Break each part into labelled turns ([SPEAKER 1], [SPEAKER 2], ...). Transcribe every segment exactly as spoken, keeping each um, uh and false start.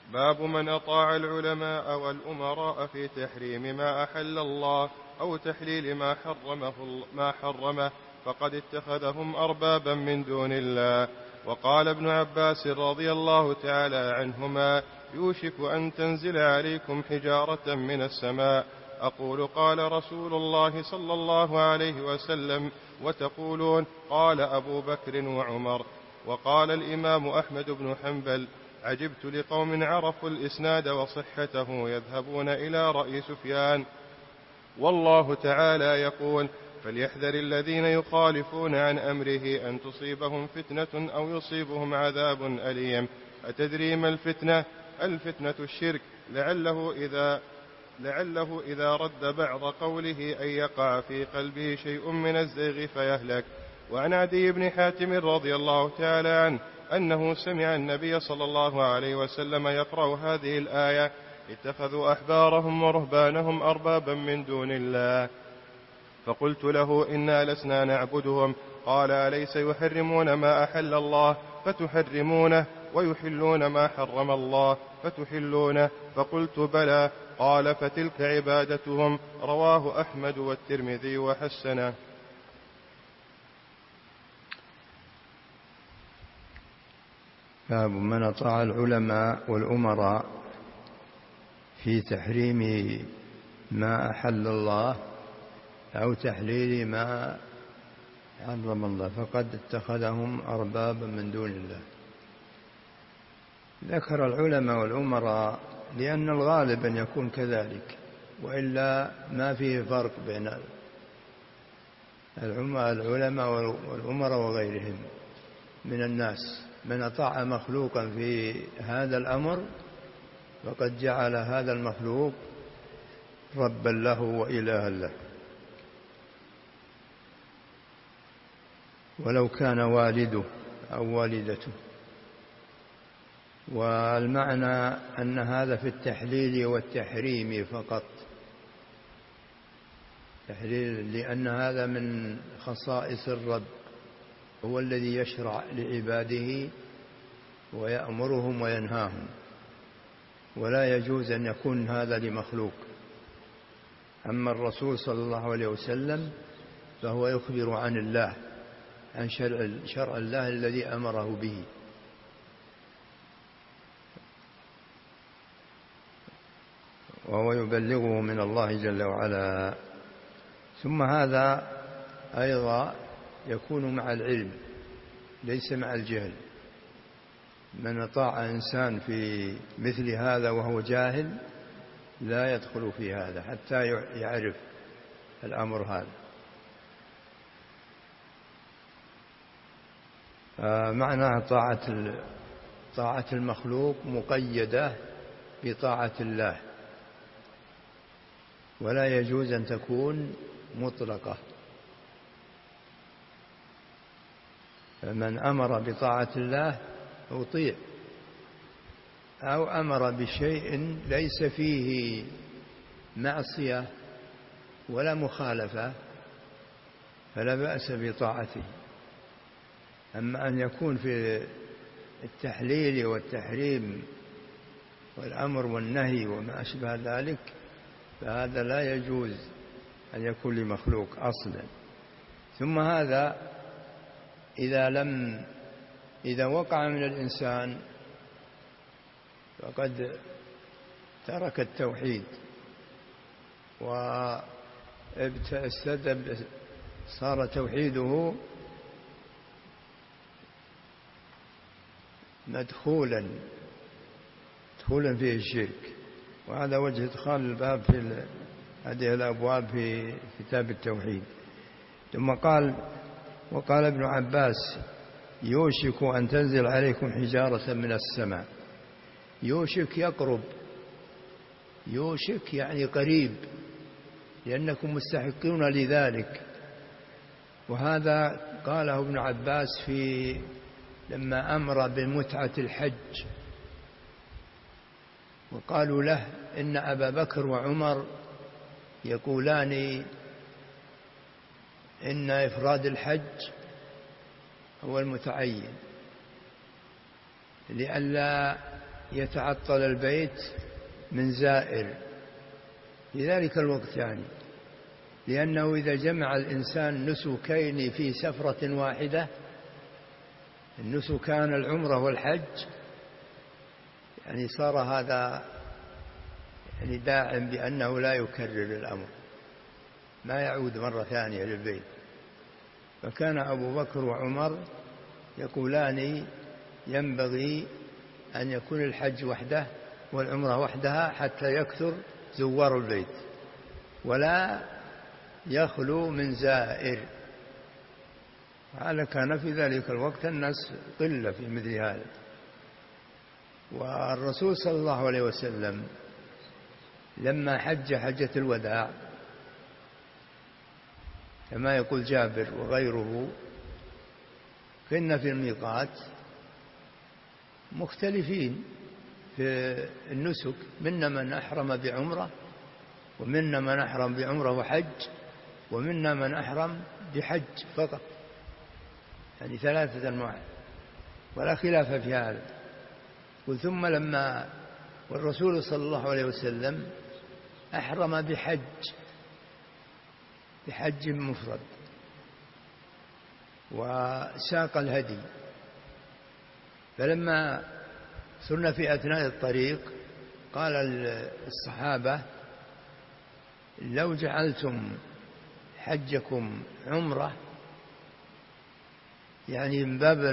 [SPEAKER 1] باب من أطاع العلماء والأمراء في تحريم ما أحل الله أو تحليل ما حرمه, ما حرمه فقد اتخذهم أربابا من دون الله. وقال ابن عباس رضي الله تعالى عنهما: يوشك أن تنزل عليكم حجارة من السماء. أقول قال رسول الله صلى الله عليه وسلم، وتقولون قال أبو بكر وعمر. وقال الإمام أحمد بن حنبل: عجبت لقوم عرفوا الإسناد وصحته يذهبون إلى رأي سفيان، والله تعالى يقول: فليحذر الذين يخالفون عن أمره أن تصيبهم فتنة أو يصيبهم عذاب أليم. أتدري ما الفتنة؟ الفتنة الشرك، لعله إذا لعله إذا رد بعض قوله أن يقع في قلبه شيء من الزيغ فيهلك. وعن عدي بن حاتم رضي الله تعالى عنه أنه سمع النبي صلى الله عليه وسلم يقرأ هذه الآية: اتخذوا أحبارهم ورهبانهم أربابا من دون الله. فقلت له: إنا لسنا نعبدهم. قال: أليس يحرمون ما أحل الله فتحرمونه ويحلون ما حرم الله فتحلونه؟ فقلت: بلى. قال: فتلك عبادتهم. رواه أحمد والترمذي وحسنه.
[SPEAKER 2] باب من أطاع العلماء والأمراء في تحريم ما أحل الله أو تحليل ما حرم الله فقد اتخذهم أربابا من دون الله. ذكر العلماء والأمراء لأن الغالب أن يكون كذلك، وإلا ما فيه فرق بين العلماء والأمراء وغيرهم من الناس. من أطاع مخلوقا في هذا الأمر فقد جعل هذا المخلوق ربا له وإلها له، ولو كان والده أو والدته. والمعنى أن هذا في التحليل والتحريم فقط، تحليل لأن هذا من خصائص الرب، هو الذي يشرع لعباده ويأمرهم وينهاهم، ولا يجوز أن يكون هذا لمخلوق. أما الرسول صلى الله عليه وسلم فهو يخبر عن الله، عن شرع, شرع الله الذي أمره به. وهو يبلغه من الله جل وعلا. ثم هذا أيضا يكون مع العلم ليس مع الجهل. من أطاع إنسان في مثل هذا وهو جاهل لا يدخل في هذا حتى يعرف الأمر هذا. معنى طاعة طاعة المخلوق مقيدة بطاعة الله، ولا يجوز أن تكون مطلقة. فمن أمر بطاعة الله أطيع، أو أمر بشيء ليس فيه معصية ولا مخالفة فلا بأس بطاعته. أما أن يكون في التحليل والتحريم والأمر والنهي وما أشبه ذلك فهذا لا يجوز أن يكون لمخلوق أصلا. ثم هذا إذا لم إذا وقع من الإنسان فقد ترك التوحيد واستدب، صار توحيده مدخولا مدخولا فيه الشرك. وهذا وجه إدخال الباب في هذه الأبواب في كتاب التوحيد. ثم قال: وقال ابن عباس: يوشك أن تنزل عليكم حجارة من السماء. يوشك يقرب، يوشك يعني قريب، لأنكم مستحقون لذلك. وهذا قاله ابن عباس في لما أمر بمتعة الحج، وقالوا له إن أبا بكر وعمر يقولان إن إفراد الحج هو المتعين، لئلا يتعطل البيت من زائر في ذلك الوقت يعني، لأنه إذا جمع الإنسان نسكين في سفرة واحدة، النسكان العمرة والحج، يعني صار هذا يعني داعم بأنه لا يكرر الأمر، ما يعود مرة ثانية للبيت. فكان أبو بكر وعمر يقولان ينبغي أن يكون الحج وحده والعمرة وحدها حتى يكثر زوار البيت ولا يخلو من زائر. هذا كان في ذلك الوقت الناس قلة في مثل هذا. والرسول صلى الله عليه وسلم لما حج حجة الوداع كما يقول جابر وغيره، كنا في الميقات مختلفين في النسك، منا من أحرم بعمرة، ومنا من أحرم بعمرة وحج، ومنا من أحرم بحج فقط، يعني ثلاثة أنواع ولا خلاف في هذا. ثم لما والرسول صلى الله عليه وسلم أحرم بحج بحج مفرد وساق الهدي، فلما صرنا في أثناء الطريق قال الصحابة لو جعلتم حجكم عمرة، يعني من باب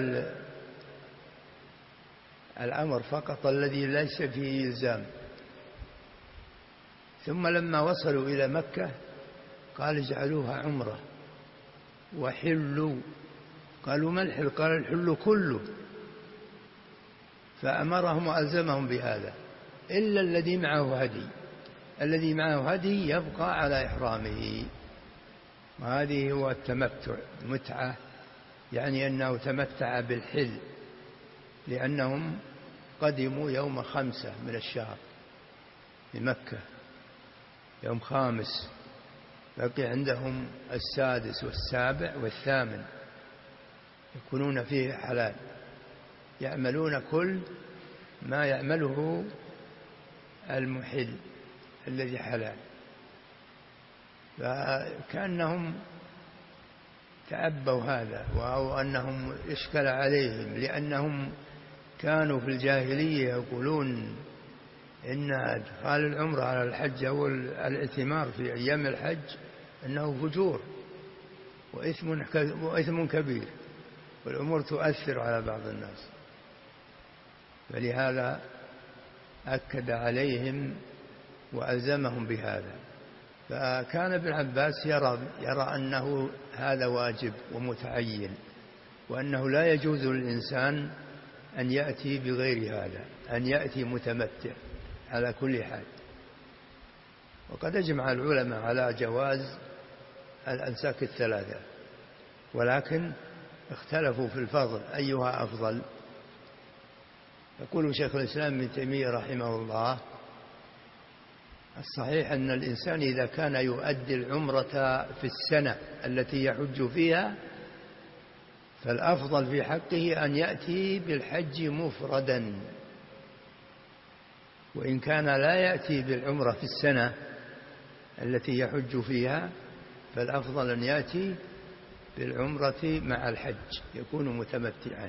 [SPEAKER 2] الأمر فقط الذي ليس فيه إلزام. ثم لما وصلوا إلى مكة قال اجعلوها عمرة وحلوا. قالوا ما الحل؟ قال الحل كله. فأمرهم وألزمهم بهذا إلا الذي معه هدي، الذي معه هدي يبقى على إحرامه. وهذه هو التمتع، متعة، يعني أنه تمتع بالحل، لأنهم قدموا يوم خمسة من الشهر بمكة، يوم خامس، بقي عندهم السادس والسابع والثامن يكونون فيه حلال، يعملون كل ما يعمله المحل الذي حلال. فكأنهم تعبوا هذا، أو أنهم إشكل عليهم، لأنهم كانوا في الجاهلية يقولون إن إدخال العمرة على الحج أو الاعتمار في أيام الحج أنه فجور وإثم كبير، والأمور تؤثر على بعض الناس. فلهذا أكد عليهم وألزمهم بهذا. فكان ابن عباس يرى, يرى أنه هذا واجب ومتعين، وأنه لا يجوز للإنسان أن يأتي بغير هذا، أن يأتي متمتع على كل حال. وقد أجمع العلماء على جواز الأنساك الثلاثة، ولكن اختلفوا في الفضل أيها أفضل. يقول شيخ الإسلام ابن تيمية رحمه الله الصحيح أن الإنسان إذا كان يؤدي العمرة في السنة التي يحج فيها فالأفضل في حقه أن يأتي بالحج مفردا، وإن كان لا يأتي بالعمرة في السنة التي يحج فيها فالأفضل أن يأتي بالعمرة مع الحج، يكون متمتعا.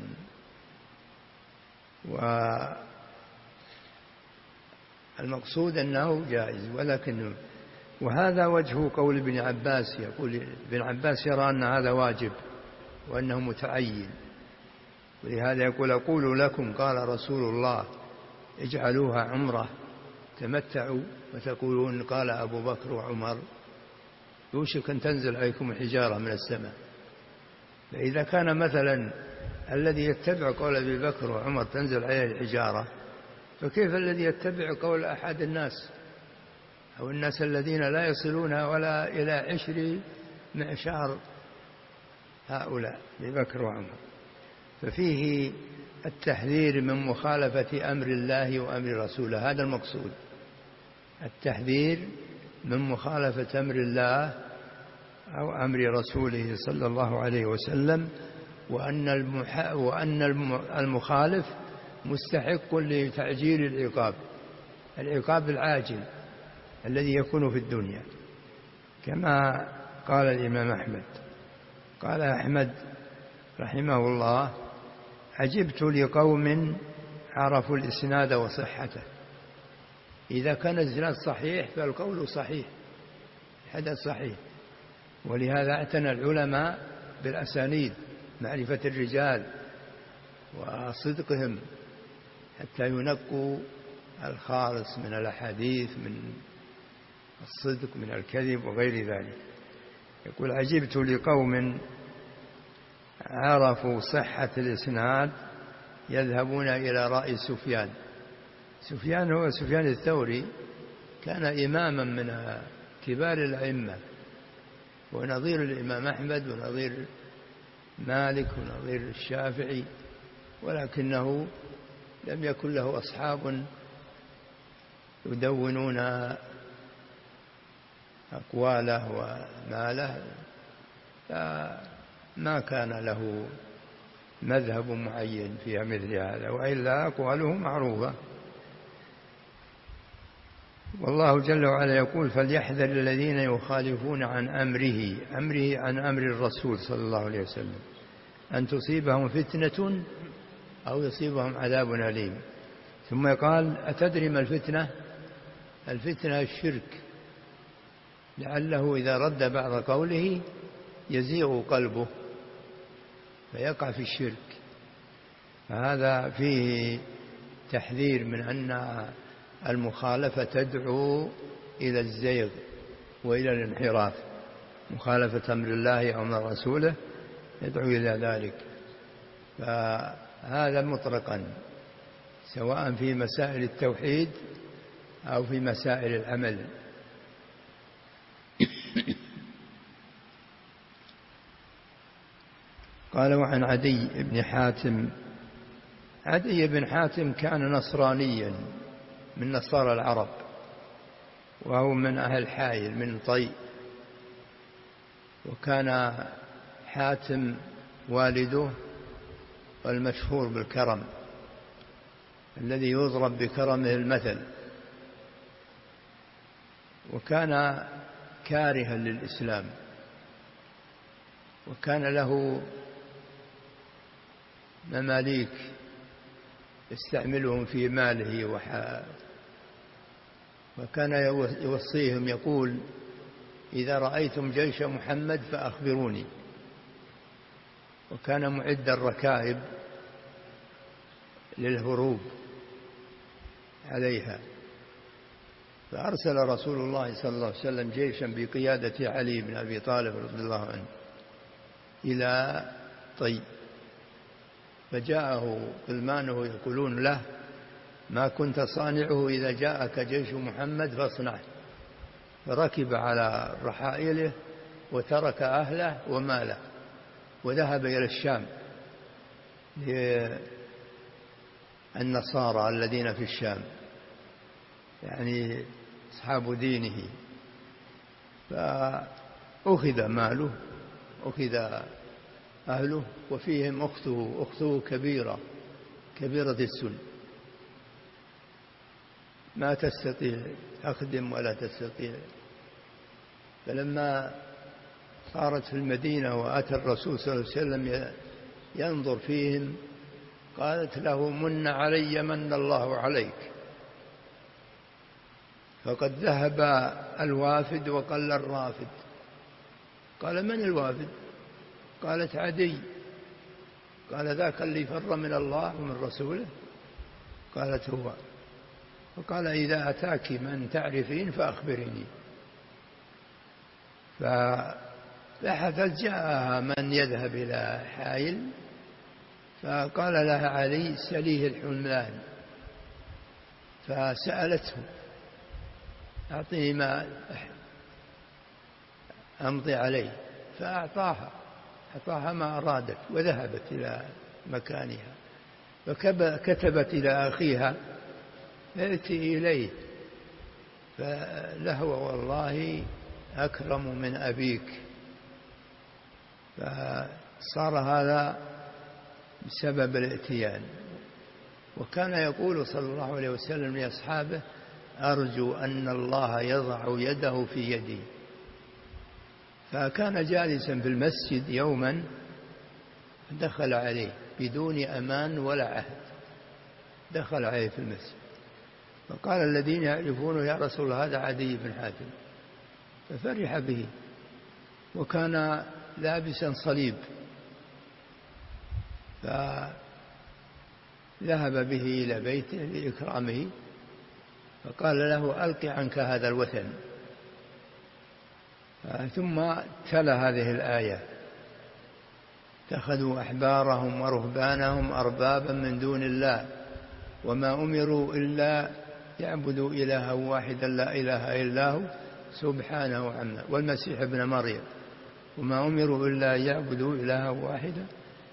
[SPEAKER 2] والمقصود أنه جائز، ولكن وهذا وجه قول ابن عباس. يقول ابن عباس يرى أن هذا واجب وأنه متعين، ولهذا يقول أقول لكم قال رسول الله اجعلوها عمرة تمتعوا، وتقولون قال أبو بكر وعمر. يوشك أن تنزل عليكم الحجارة من السماء. فإذا كان مثلا الذي يتبع قول أبي بكر وعمر تنزل عليه الحجارة، فكيف الذي يتبع قول أحد الناس أو الناس الذين لا يصلون ولا إلى عشر معشار هؤلاء أبي بكر وعمر؟ ففيه التحذير من مخالفة أمر الله وأمر رسوله، هذا المقصود، التحذير من مخالفة أمر الله أو أمر رسوله صلى الله عليه وسلم، وأن وأن المخالف مستحق لتعجيل العقاب، العقاب العاجل الذي يكون في الدنيا، كما قال الإمام أحمد. قال أحمد رحمه الله: عجبت لقوم عرفوا الإسناد وصحته. إذا كان الإسناد صحيح فالقول صحيح، الحدث صحيح. ولهذا اعتنى العلماء بالأسانيد، معرفة الرجال وصدقهم حتى ينقوا الخالص من الأحاديث، من الصدق، من الكذب وغير ذلك. يقول: عجبت لقوم عرفوا صحة الإسناد يذهبون إلى رأي سفيان. سفيان هو سفيان الثوري، كان إماما من كبار الأئمة، ونظير الإمام أحمد ونظير مالك ونظير الشافعي، ولكنه لم يكن له أصحاب يدونون أقواله وماله، فما كان له مذهب معين في مثل هذا، وإلا أقواله معروفة. والله جل وعلا يقول: فليحذر الذين يخالفون عن أمره، أمره عن أمر الرسول صلى الله عليه وسلم، أن تصيبهم فتنة أو يصيبهم عذاب أليم. ثم قال: أتدري ما الفتنة؟ الفتنة الشرك، لعله إذا رد بعض قوله يزيغ قلبه فيقع في الشرك. فهذا فيه تحذير من أن المخالفة تدعو إلى الزيغ وإلى الانحراف، مخالفة أمر الله أو أمر رسوله يدعو إلى ذلك. فهذا مطلقا، سواء في مسائل التوحيد أو في مسائل العمل. قال: وعن عدي بن حاتم. عدي بن حاتم كان نصرانيا من نصارى العرب، وهو من أهل حائل من طي. وكان حاتم والده والمشهور بالكرم، الذي يضرب بكرمه المثل، وكان كارها للإسلام، وكان له مماليك يستعملهم في ماله وحا وكان يوصيهم يقول: إذا رأيتم جيش محمد فأخبروني. وكان معد الركائب للهروب عليها. فأرسل رسول الله صلى الله عليه وسلم جيشا بقيادة علي بن أبي طالب رضي الله عنه إلى طي، فجاءه غلمانه يقولون له: ما كنت صانعه إذا جاءك جيش محمد فاصنعه. فركب على رحائله وترك أهله وماله وذهب إلى الشام للنصارى الذين في الشام، يعني أصحاب دينه. فأخذ ماله، أخذ أهله، وفيهم أخته أخته كبيرة كبيرة السن، ما تستطيع تخدم ولا تستطيع. فلما صارت في المدينة وأتى الرسول صلى الله عليه وسلم ينظر فيهم قالت له: من علي من الله عليك، فقد ذهب الوافد وقل الرافد. قال: من الوافد؟ قالت: عدي. قال: ذاك اللي فر من الله ومن رسوله؟ قالت: هو. فقال: إذا أتاك من تعرفين فأخبريني. فبحثت، جاءها من يذهب إلى حائل، فقال لها علي: سليه الحملان. فسألته: أعطيه ما أمضي عليه، فأعطاها أعطاها ما أرادت، وذهبت إلى مكانها. فكتبت إلى أخيها: ائتي إليه فلهو والله أكرم من أبيك. فصار هذا بسبب الائتيان. وكان يقول صلى الله عليه وسلم لأصحابه: أرجو أن الله يضع يده في يدي. فكان جالسا في المسجد يوما، دخل عليه بدون أمان ولا عهد، دخل عليه في المسجد، فقال الذين يعرفونه: يا رسول الله، هذا عدي بن حاتم. ففرح به، وكان لابسا صليب، فذهب به إلى بيته لإكرامه، فقال له: ألق عنك هذا الوثن. ثم تلا هذه الآية: اتخذوا أحبارهم ورهبانهم أربابا من دون الله وما أمروا إلا يعبدوا إلها واحدا لا إله إلا هو سبحانه عما، والمسيح ابن مريم، وما أمروا إلا يعبدوا إلها واحدا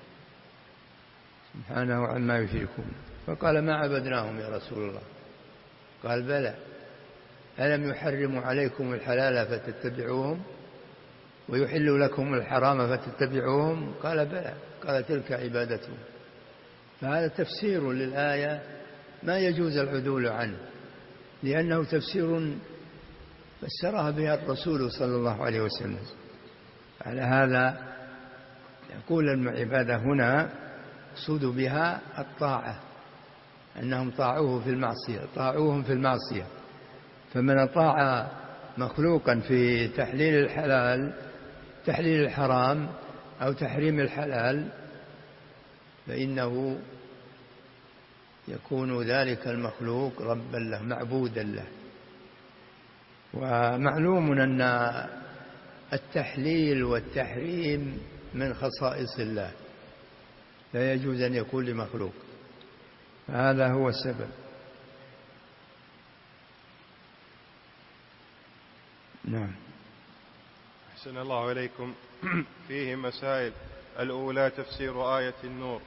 [SPEAKER 2] سبحانه عما يشركون. فقال: ما عبدناهم يا رسول الله؟ قال: بلى، ألم يحرموا عليكم الحلال فتتبعوهم ويحل لكم الحرام فتتبعوهم؟ قال: بلى. قال: تلك عبادتهم. فهذا تفسير للآية ما يجوز العدول عنه، لأنه تفسير فسرها بها الرسول صلى الله عليه وسلم. على هذا يقول العبادة هنا يقصد بها الطاعة، أنهم طاعوه في المعصية، طاعوهم في المعصية. فمن أطاع مخلوقا في تحليل الحلال تحليل الحرام أو تحريم الحلال فإنه يكون ذلك المخلوق ربا له، معبودا له. ومعلوم أن التحليل والتحريم من خصائص الله، لا يجوز أن يكون لمخلوق، هذا هو السبب. نعم.
[SPEAKER 1] أحسن الله إليكم. فيه مسائل: الأولى تفسير آية النور،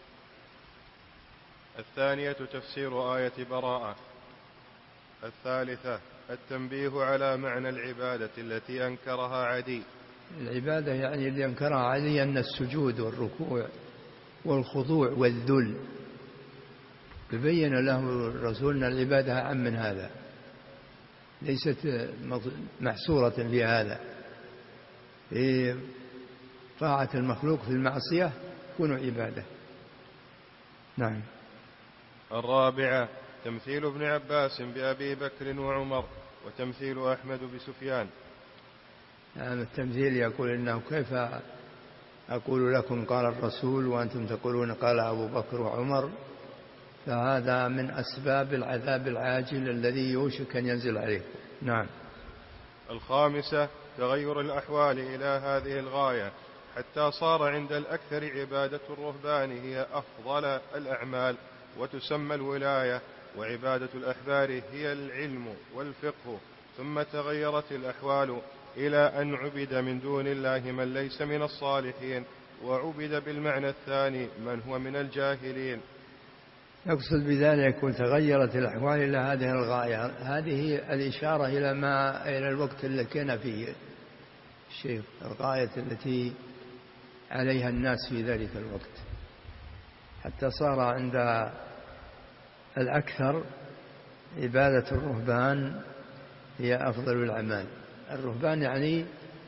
[SPEAKER 1] الثانية تفسير آية براءة، الثالثة التنبيه على معنى العبادة التي أنكرها عدي.
[SPEAKER 2] العبادة يعني اللي أنكرها عدي أن السجود والركوع والخضوع والذل، ببين له الرسول أن العبادة أعم من هذا، ليست محصورة في هذا. في طاعة المخلوق في المعصية تكون عبادة. نعم.
[SPEAKER 1] الرابعة تمثيل ابن عباس بأبي بكر وعمر، وتمثيل أحمد بسفيان.
[SPEAKER 2] نعم. التمثيل يقول إنه: كيف أقول لكم قال الرسول وأنتم تقولون قال أبو بكر وعمر؟ فهذا من أسباب العذاب العاجل الذي يوشك أن ينزل عليه. نعم.
[SPEAKER 1] الخامسة تغير الأحوال إلى هذه الغاية حتى صار عند الأكثر عبادة الرهبان هي أفضل الأعمال وتسمى الولاية، وعبادة الأحبار هي العلم والفقه. ثم تغيرت الأحوال إلى أن عبد من دون الله من ليس من الصالحين، وعبد بالمعنى الثاني من هو من الجاهلين.
[SPEAKER 2] يقصد بذلك يقول: تغيرت الأحوال إلى هذه الغاية، هذه الإشارة إلى ما إلى الوقت الذي كان فيه الشيخ، الغاية التي عليها الناس في ذلك الوقت، حتى صار عند الأكثر عبادة الرهبان هي أفضل الأعمال. الرهبان يعني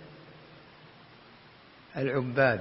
[SPEAKER 2] العباد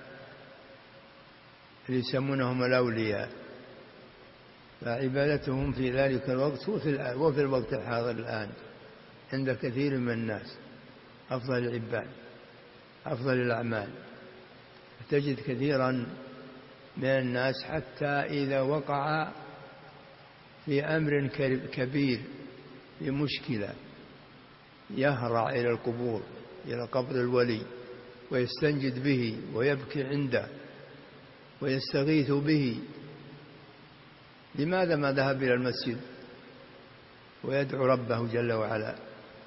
[SPEAKER 2] اللي يسمونهم الأولياء، فعبادتهم في ذلك الوقت وفي الوقت الحاضر الآن عند كثير من الناس أفضل العباد، أفضل الأعمال. تجد كثيرا من الناس حتى إذا وقع في أمر كبير، في مشكلة، يهرع إلى القبور، إلى قبر الولي، ويستنجد به ويبكي عنده ويستغيث به. لماذا ما ذهب إلى المسجد ويدعو ربه جل وعلا؟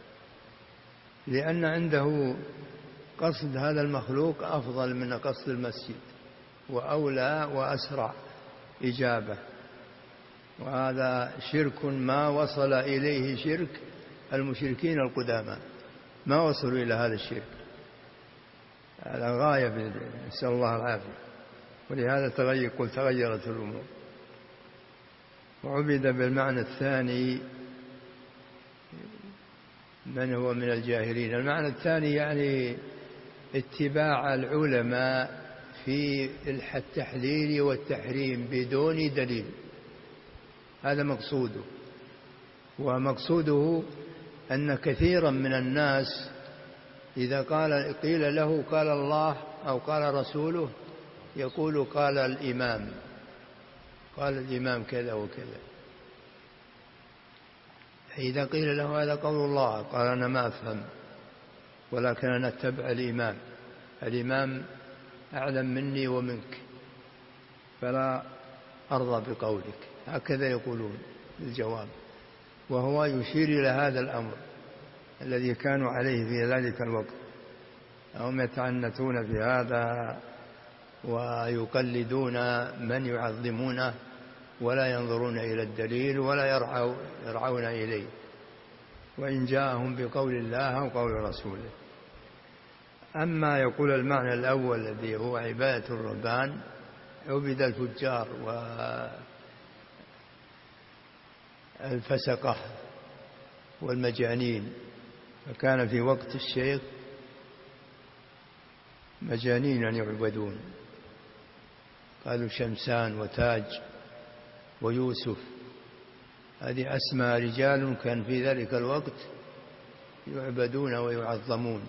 [SPEAKER 2] لأن عنده قصد هذا المخلوق أفضل من قصد المسجد، وأولى وأسرع إجابة. وهذا شرك ما وصل إليه شرك المشركين القدامى، ما وصلوا إلى هذا الشرك، هذا غاية، نسأل الله العافية. ولهذا تغير قل تغيرت الأمور. وعبد بالمعنى الثاني من هو من الجاهلين. المعنى الثاني يعني اتباع العلماء في التحليل والتحريم بدون دليل، هذا مقصوده. ومقصوده أن كثيرا من الناس إذا قال قيل له قال الله أو قال رسوله يقول قال الإمام، قال الإمام كذا وكذا. إذا قيل له هذا قول الله قال أنا ما أفهم، ولكن أنا أتبع الإمام، الإمام أعلم مني ومنك فلا أرضى بقولك، هكذا يقولون الجواب. وهو يشير إلى هذا الأمر الذي كانوا عليه في ذلك الوقت، هم يتعنتون في هذا ويقلدون من يعظمونه ولا ينظرون إلى الدليل ولا يرعون, يرعون إليه، وإن جاءهم بقول الله أو قول رسوله. أما يقول المعنى الأول الذي هو عبادة الرهبان، عبد الفجار والفسقة والمجانين، فكان في وقت الشيخ مجانين يعبدون، قالوا شمسان وتاج ويوسف، هذه أسماء رجال كان في ذلك الوقت يعبدون ويعظمون،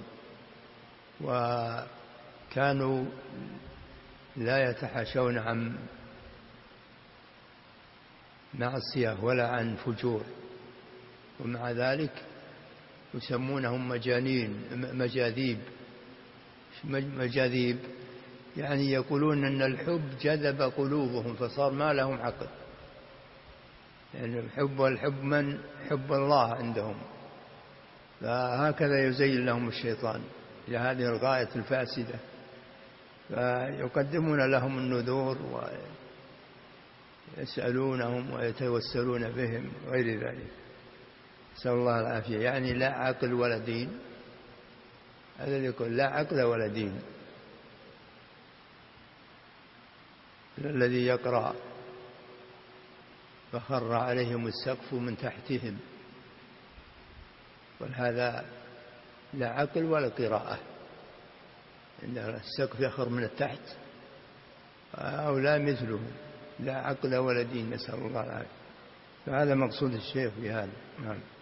[SPEAKER 2] وكانوا لا يتحاشون عن معصية ولا عن فجور، ومع ذلك يسمونهم مجانين مجاذيب. مجاذيب يعني يقولون أن الحب جذب قلوبهم فصار ما لهم عقل، يعني الحب والحب من حب الله عندهم، فهكذا يزين لهم الشيطان إلى هذه الغاية الفاسدة، فيقدمون لهم النذور ويسألونهم ويتوسلون بهم غير ذلك، نسأل الله العافية. يعني لا عقل ولا دين، هذا اللي يقول لا عقل ولا دين. الذي يقرأ فخر عليهم السقف من تحتهم، وهذا لا عقل ولا قراءة، إن السقف يخر من التحت أو لا مثله، لا عقل ولا دين، نسأل الله العافية. فهذا مقصود الشيخ بهذا. نعم.